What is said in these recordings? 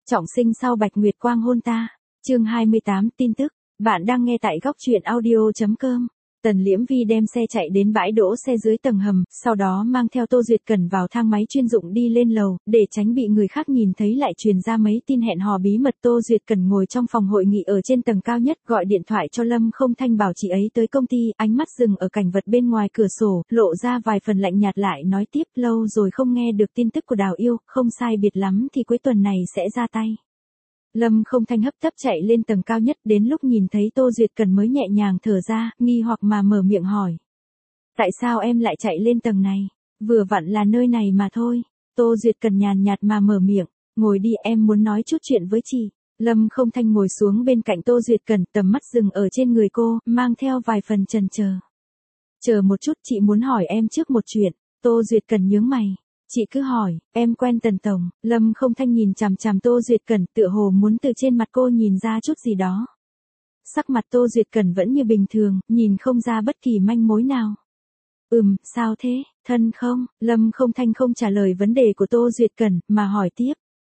Trọng sinh sau Bạch Nguyệt Quang hôn ta. Chương 28 tin tức. Bạn đang nghe tại góc truyện audio.com. Tần Liễm Vi đem xe chạy đến bãi đỗ xe dưới tầng hầm, sau đó mang theo Tô Duyệt Cẩn vào thang máy chuyên dụng đi lên lầu, để tránh bị người khác nhìn thấy lại truyền ra mấy tin hẹn hò bí mật. Tô Duyệt Cẩn ngồi trong phòng hội nghị ở trên tầng cao nhất, gọi điện thoại cho Lâm Không Thanh bảo chị ấy tới công ty, ánh mắt dừng ở cảnh vật bên ngoài cửa sổ, lộ ra vài phần lạnh nhạt lại nói tiếp, lâu rồi không nghe được tin tức của Đào Yêu, không sai biệt lắm thì cuối tuần này sẽ ra tay. Lâm Không Thanh hấp tấp chạy lên tầng cao nhất, đến lúc nhìn thấy Tô Duyệt Cẩn mới nhẹ nhàng thở ra, nghi hoặc mà mở miệng hỏi. Tại sao em lại chạy lên tầng này? Vừa vặn là nơi này mà thôi. Tô Duyệt Cẩn nhàn nhạt mà mở miệng, ngồi đi, em muốn nói chút chuyện với chị. Lâm Không Thanh ngồi xuống bên cạnh Tô Duyệt Cẩn, tầm mắt dừng ở trên người cô, mang theo vài phần chần chờ. Chờ một chút, chị muốn hỏi em trước một chuyện. Tô Duyệt Cẩn nhướng mày. Chị cứ hỏi, em quen Tần Tổng. Lâm Không Thanh nhìn chằm chằm Tô Duyệt Cẩn, tựa hồ muốn từ trên mặt cô nhìn ra chút gì đó. Sắc mặt Tô Duyệt Cẩn vẫn như bình thường, nhìn không ra bất kỳ manh mối nào. Sao thế, thân không? Lâm Không Thanh không trả lời vấn đề của Tô Duyệt Cẩn, mà hỏi tiếp.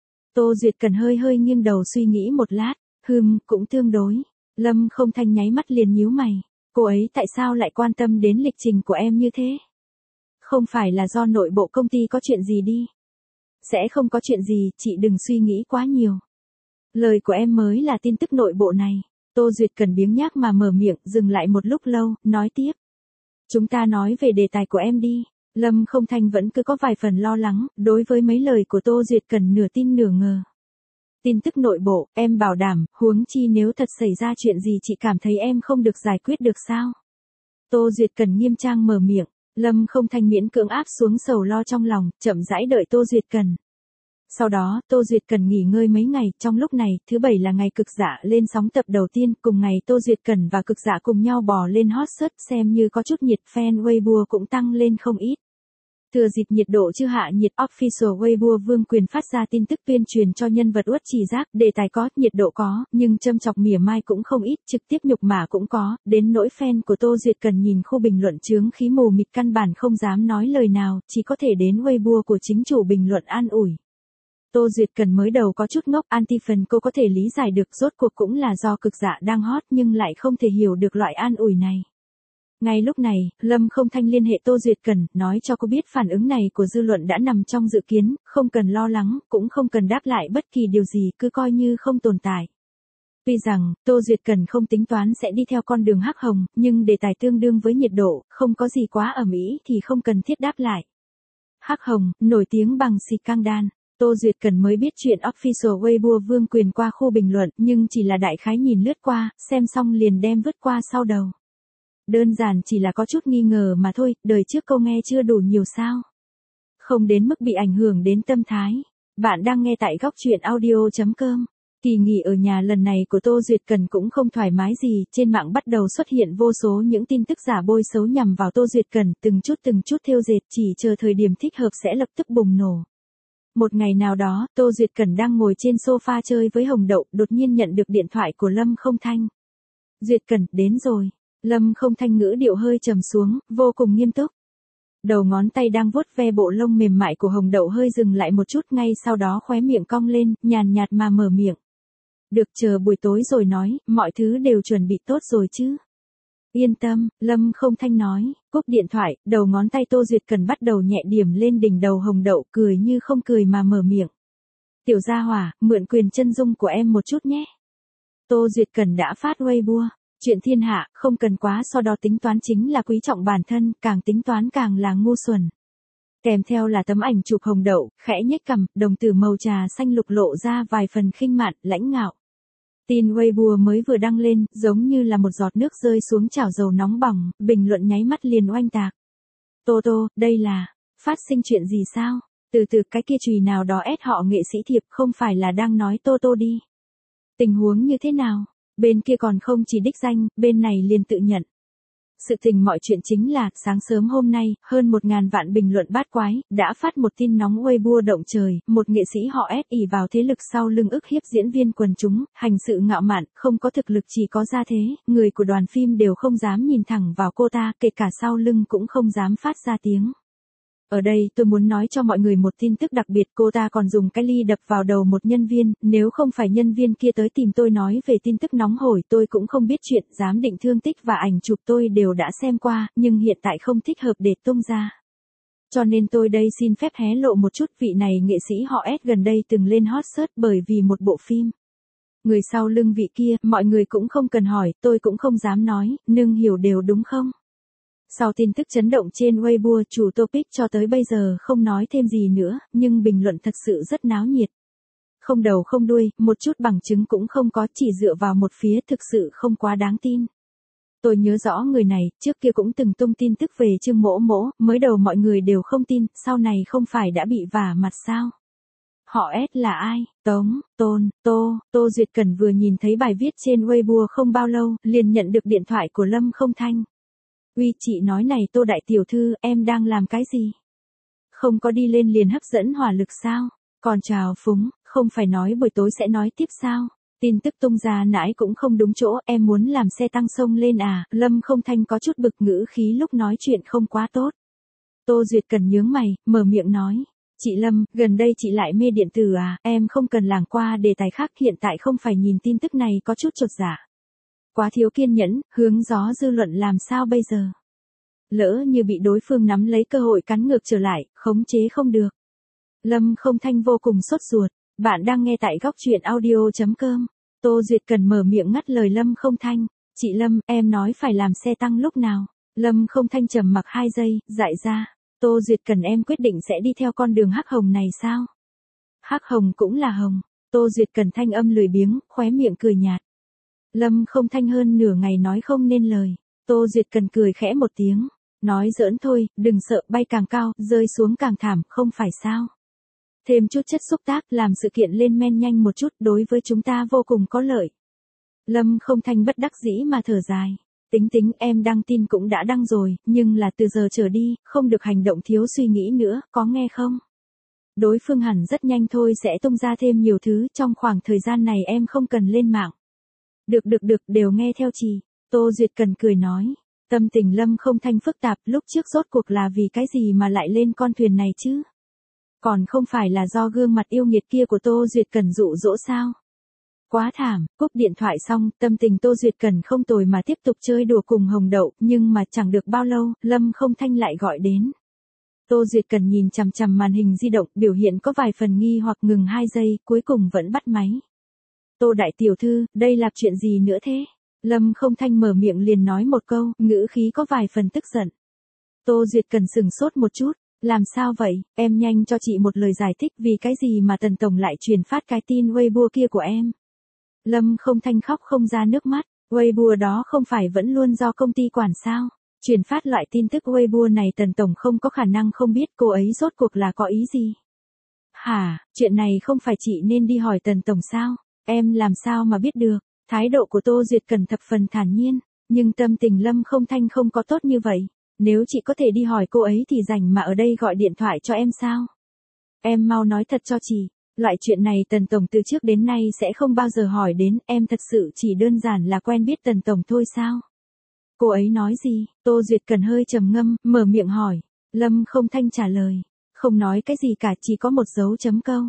Tô Duyệt Cẩn hơi nghiêng đầu suy nghĩ một lát, cũng tương đối. Lâm Không Thanh nháy mắt liền nhíu mày. Cô ấy tại sao lại quan tâm đến lịch trình của em như thế? Không phải là do nội bộ công ty có chuyện gì đi. Sẽ không có chuyện gì, chị đừng suy nghĩ quá nhiều. Lời của em mới là tin tức nội bộ này. Tô Duyệt Cẩn biếng nhác mà mở miệng, dừng lại một lúc lâu, nói tiếp. Chúng ta nói về đề tài của em đi. Lâm Không Thanh vẫn cứ có vài phần lo lắng, đối với mấy lời của Tô Duyệt Cẩn nửa tin nửa ngờ. Tin tức nội bộ, em bảo đảm, huống chi nếu thật xảy ra chuyện gì chị cảm thấy em không được giải quyết được sao? Tô Duyệt Cẩn nghiêm trang mở miệng. Lâm Không Thanh miễn cưỡng áp xuống sầu lo trong lòng, chậm rãi đợi Tô Duyệt Cẩn. Sau đó, Tô Duyệt Cẩn nghỉ ngơi mấy ngày, trong lúc này, thứ bảy là ngày Cực Dạ lên sóng tập đầu tiên, cùng ngày Tô Duyệt Cẩn và Cực Dạ cùng nhau bò lên hot search, xem như có chút nhiệt, fan Weibo cũng tăng lên không ít. Thừa dịp nhiệt độ chưa hạ nhiệt, official Weibo Vương Quyền phát ra tin tức tuyên truyền cho nhân vật Uất Trì Giác, đề tài có, nhiệt độ có, nhưng châm chọc mỉa mai cũng không ít, trực tiếp nhục mạ cũng có, đến nỗi fan của Tô Duyệt Cẩn nhìn khu bình luận chướng khí mù mịt căn bản không dám nói lời nào, chỉ có thể đến Weibo của chính chủ bình luận an ủi. Tô Duyệt Cẩn mới đầu có chút ngốc, anti-fan cô có thể lý giải được, rốt cuộc cũng là do Cực Dạ đang hot nhưng lại không thể hiểu được loại an ủi này. Ngay lúc này, Lâm Không Thanh liên hệ Tô Duyệt Cẩn, nói cho cô biết phản ứng này của dư luận đã nằm trong dự kiến, không cần lo lắng, cũng không cần đáp lại bất kỳ điều gì, cứ coi như không tồn tại. Tuy rằng, Tô Duyệt Cẩn không tính toán sẽ đi theo con đường hắc hồng, nhưng đề tài tương đương với nhiệt độ, không có gì quá ầm ĩ thì không cần thiết đáp lại. Hắc hồng, nổi tiếng bằng scandal. Tô Duyệt Cẩn mới biết chuyện official Weibo Vương Quyền qua khu bình luận, nhưng chỉ là đại khái nhìn lướt qua, xem xong liền đem vứt qua sau đầu. Đơn giản chỉ là có chút nghi ngờ mà thôi, đời trước câu nghe chưa đủ nhiều sao. Không đến mức bị ảnh hưởng đến tâm thái. Bạn đang nghe tại góc truyện audio.com. Kỳ nghỉ ở nhà lần này của Tô Duyệt Cẩn cũng không thoải mái gì, trên mạng bắt đầu xuất hiện vô số những tin tức giả bôi xấu nhằm vào Tô Duyệt Cẩn, từng chút thêu dệt, chỉ chờ thời điểm thích hợp sẽ lập tức bùng nổ. Một ngày nào đó, Tô Duyệt Cẩn đang ngồi trên sofa chơi với Hồng Đậu, đột nhiên nhận được điện thoại của Lâm Không Thanh. Duyệt Cẩn, đến rồi. Lâm Không Thanh ngữ điệu hơi trầm xuống, vô cùng nghiêm túc. Đầu ngón tay đang vuốt ve bộ lông mềm mại của Hồng Đậu hơi dừng lại một chút, ngay sau đó khóe miệng cong lên, nhàn nhạt mà mở miệng. Được, chờ buổi tối rồi nói, mọi thứ đều chuẩn bị tốt rồi chứ. Yên tâm, Lâm Không Thanh nói, cúp điện thoại, đầu ngón tay Tô Duyệt Cẩn bắt đầu nhẹ điểm lên đỉnh đầu Hồng Đậu, cười như không cười mà mở miệng. Tiểu gia hỏa, mượn quyền chân dung của em một chút nhé. Tô Duyệt Cẩn đã phát Weibo. Chuyện thiên hạ, không cần quá so đo, tính toán chính là quý trọng bản thân, càng tính toán càng là ngu xuẩn. Kèm theo là tấm ảnh chụp Hồng Đậu, khẽ nhếch cằm, đồng tử màu trà xanh lục lộ ra vài phần khinh mạn, lãnh ngạo. Tin Weibo mới vừa đăng lên, giống như là một giọt nước rơi xuống chảo dầu nóng bỏng, bình luận nháy mắt liền oanh tạc. Tô Tô, đây là, phát sinh chuyện gì sao? Từ cái kia chùy nào đó ép họ nghệ sĩ thiệp, không phải là đang nói Tô Tô đi. Tình huống như thế nào? Bên kia còn không chỉ đích danh, bên này liền tự nhận. Sự tình mọi chuyện chính là, sáng sớm hôm nay, hơn 1.000 vạn bình luận bát quái, đã phát một tin nóng Weibo động trời, một nghệ sĩ họ ép ỉ vào thế lực sau lưng ức hiếp diễn viên quần chúng, hành sự ngạo mạn, không có thực lực chỉ có gia thế, người của đoàn phim đều không dám nhìn thẳng vào cô ta, kể cả sau lưng cũng không dám phát ra tiếng. Ở đây tôi muốn nói cho mọi người một tin tức đặc biệt, cô ta còn dùng cái ly đập vào đầu một nhân viên, nếu không phải nhân viên kia tới tìm tôi nói về tin tức nóng hổi tôi cũng không biết chuyện, giám định thương tích và ảnh chụp tôi đều đã xem qua, nhưng hiện tại không thích hợp để tung ra. Cho nên tôi đây xin phép hé lộ một chút, vị này nghệ sĩ họ S gần đây từng lên hot search bởi vì một bộ phim. Người sau lưng vị kia, mọi người cũng không cần hỏi, tôi cũng không dám nói, nương hiểu đều đúng không? Sau tin tức chấn động trên Weibo, chủ topic cho tới bây giờ không nói thêm gì nữa, nhưng bình luận thật sự rất náo nhiệt. Không đầu không đuôi, một chút bằng chứng cũng không có, chỉ dựa vào một phía, thực sự không quá đáng tin. Tôi nhớ rõ người này, trước kia cũng từng tung tin tức về Trương Mỗ Mỗ, mới đầu mọi người đều không tin, sau này không phải đã bị vả mặt sao? Họ S là ai? Tống, Tôn, Tô Duyệt Cẩn vừa nhìn thấy bài viết trên Weibo không bao lâu, liền nhận được điện thoại của Lâm Không Thanh. Uy, chị nói này Tô đại tiểu thư, em đang làm cái gì? Không có đi lên liền hấp dẫn hỏa lực sao? Còn chào phúng, không phải nói buổi tối sẽ nói tiếp sao? Tin tức tung ra nãy cũng không đúng chỗ, em muốn làm xe tăng sông lên à? Lâm Không Thanh có chút bực, ngữ khí lúc nói chuyện không quá tốt. Tô Duyệt Cẩn nhướng mày, mở miệng nói. Chị Lâm, gần đây chị lại mê điện tử à? Em không cần lảng qua đề tài khác, hiện tại không phải nhìn tin tức này có chút chột dạ. Quá thiếu kiên nhẫn, hướng gió dư luận làm sao bây giờ? Lỡ như bị đối phương nắm lấy cơ hội cắn ngược trở lại, khống chế không được. Lâm Không Thanh vô cùng sốt ruột. Bạn đang nghe tại góc truyện audio.com. Tô Duyệt Cần mở miệng ngắt lời Lâm Không Thanh. Chị Lâm, em nói phải làm xe tăng lúc nào? Lâm Không Thanh trầm mặc 2 giây, dại ra. Tô Duyệt Cần, em quyết định sẽ đi theo con đường hắc hồng này sao? Hắc hồng cũng là hồng. Tô Duyệt Cần thanh âm lười biếng, khóe miệng cười nhạt. Lâm Không Thanh hơn nửa ngày nói không nên lời. Tô Duyệt Cần cười khẽ một tiếng. Nói giỡn thôi, đừng sợ, bay càng cao, rơi xuống càng thảm, không phải sao? Thêm chút chất xúc tác, làm sự kiện lên men nhanh một chút, đối với chúng ta vô cùng có lợi. Lâm Không Thanh bất đắc dĩ mà thở dài. Tính em đăng tin cũng đã đăng rồi, nhưng là từ giờ trở đi, không được hành động thiếu suy nghĩ nữa, có nghe không? Đối phương hẳn rất nhanh thôi sẽ tung ra thêm nhiều thứ, trong khoảng thời gian này em không cần lên mạng. Được, đều nghe theo chị. Tô Duyệt Cần cười nói. Tâm tình Lâm Không Thanh phức tạp, lúc trước rốt cuộc là vì cái gì mà lại lên con thuyền này chứ? Còn không phải là do gương mặt yêu nghiệt kia của Tô Duyệt Cần dụ dỗ sao? Quá thảm, cúp điện thoại xong, tâm tình Tô Duyệt Cần không tồi mà tiếp tục chơi đùa cùng Hồng Đậu, nhưng mà chẳng được bao lâu, Lâm Không Thanh lại gọi đến. Tô Duyệt Cần nhìn chằm chằm màn hình di động, biểu hiện có vài phần nghi hoặc, ngừng 2 giây, cuối cùng vẫn bắt máy. Tô đại tiểu thư, đây là chuyện gì nữa thế? Lâm Không Thanh mở miệng liền nói một câu, ngữ khí có vài phần tức giận. Tô Duyệt Cần sừng sốt một chút. Làm sao vậy, em nhanh cho chị một lời giải thích vì cái gì mà Tần Tổng lại truyền phát cái tin Weibo kia của em. Lâm Không Thanh khóc không ra nước mắt, Weibo đó không phải vẫn luôn do công ty quản sao? Truyền phát loại tin tức Weibo này Tần Tổng không có khả năng không biết, cô ấy rốt cuộc là có ý gì? Hả, chuyện này không phải chị nên đi hỏi Tần Tổng sao? Em làm sao mà biết được? Thái độ của Tô Duyệt Cần thập phần thản nhiên, nhưng tâm tình Lâm Không Thanh không có tốt như vậy. Nếu chị có thể đi hỏi cô ấy thì rảnh mà ở đây gọi điện thoại cho em sao? Em mau nói thật cho chị, loại chuyện này Tần Tổng từ trước đến nay sẽ không bao giờ hỏi đến, em thật sự chỉ đơn giản là quen biết Tần Tổng thôi sao? Cô ấy nói gì? Tô Duyệt Cần hơi trầm ngâm, mở miệng hỏi. Lâm Không Thanh trả lời. Không nói cái gì cả, chỉ có một dấu chấm câu.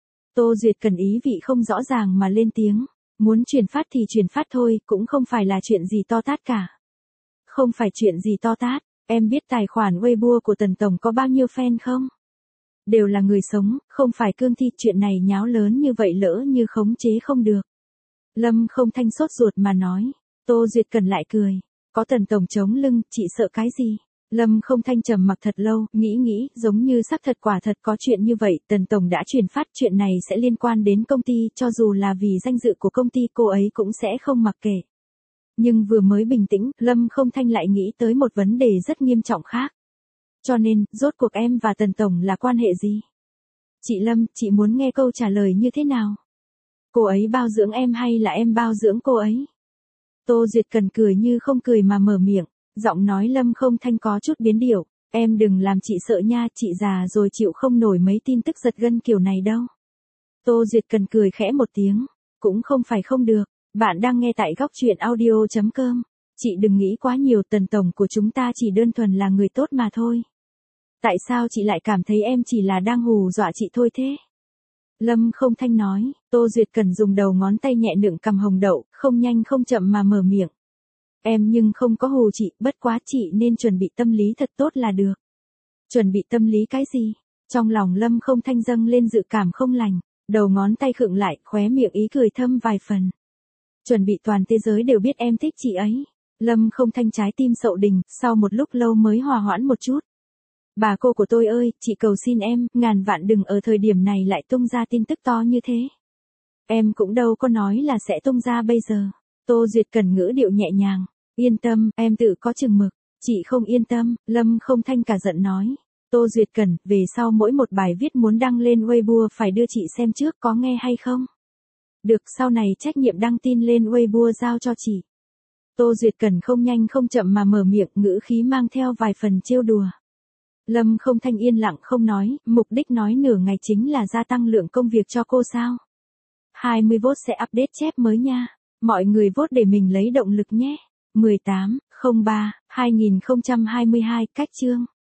Tô Duyệt Cần ý vị không rõ ràng mà lên tiếng. Muốn truyền phát thì truyền phát thôi, cũng không phải là chuyện gì to tát cả. Không phải chuyện gì to tát. Em biết tài khoản Weibo của Tần Tổng có bao nhiêu fan không? Đều là người sống, không phải cương thi, chuyện này nháo lớn như vậy lỡ như khống chế không được. Lâm Không Thanh sốt ruột mà nói. Tô Duyệt Cần lại cười. Có Tần Tổng chống lưng, chị sợ cái gì? Lâm Không Thanh trầm mặc thật lâu, nghĩ, giống như xác thật quả thật có chuyện như vậy, Tần Tổng đã truyền phát chuyện này sẽ liên quan đến công ty, cho dù là vì danh dự của công ty cô ấy cũng sẽ không mặc kệ. Nhưng vừa mới bình tĩnh, Lâm Không Thanh lại nghĩ tới một vấn đề rất nghiêm trọng khác. Cho nên, rốt cuộc em và Tần Tổng là quan hệ gì? Chị Lâm, chị muốn nghe câu trả lời như thế nào? Cô ấy bao dưỡng em hay là em bao dưỡng cô ấy? Tô Duyệt Cần cười như không cười mà mở miệng, giọng nói Lâm Không Thanh có chút biến điệu. Em đừng làm chị sợ nha, chị già rồi chịu không nổi mấy tin tức giật gân kiểu này đâu. Tô Duyệt Cần cười khẽ một tiếng, cũng không phải không được. Bạn đang nghe tại góc truyện audio.com. Chị đừng nghĩ quá nhiều, Tần Tổng của chúng ta chỉ đơn thuần là người tốt mà thôi. Tại sao chị lại cảm thấy em chỉ là đang hù dọa chị thôi thế? Lâm Không Thanh nói, Tô Duyệt Cần dùng đầu ngón tay nhẹ nựng cằm hồng đậu, không nhanh không chậm mà mở miệng. Em nhưng không có hù chị, bất quá chị nên chuẩn bị tâm lý thật tốt là được. Chuẩn bị tâm lý cái gì? Trong lòng Lâm Không Thanh dâng lên dự cảm không lành, đầu ngón tay khựng lại, khóe miệng ý cười thâm vài phần. Chuẩn bị toàn thế giới đều biết em thích chị ấy. Lâm Không Thanh trái tim sậu đình, sau một lúc lâu mới hòa hoãn một chút. Bà cô của tôi ơi, chị cầu xin em, ngàn vạn đừng ở thời điểm này lại tung ra tin tức to như thế. Em cũng đâu có nói là sẽ tung ra bây giờ. Tô Duyệt Cần ngữ điệu nhẹ nhàng. Yên tâm, em tự có chừng mực. Chị không yên tâm, Lâm Không Thanh cả giận nói. Tô Duyệt Cần, về sau mỗi một bài viết muốn đăng lên Weibo phải đưa chị xem trước, có nghe hay không? Được, sau này trách nhiệm đăng tin lên Weibo giao cho chị. Tô Duyệt Cần không nhanh không chậm mà mở miệng, ngữ khí mang theo vài phần trêu đùa. Lâm Không Thanh yên lặng không nói, mục đích nói nửa ngày chính là gia tăng lượng công việc cho cô sao? 20 vote sẽ update chép mới nha. Mọi người vote để mình lấy động lực nhé. 18/03/2022 cách chương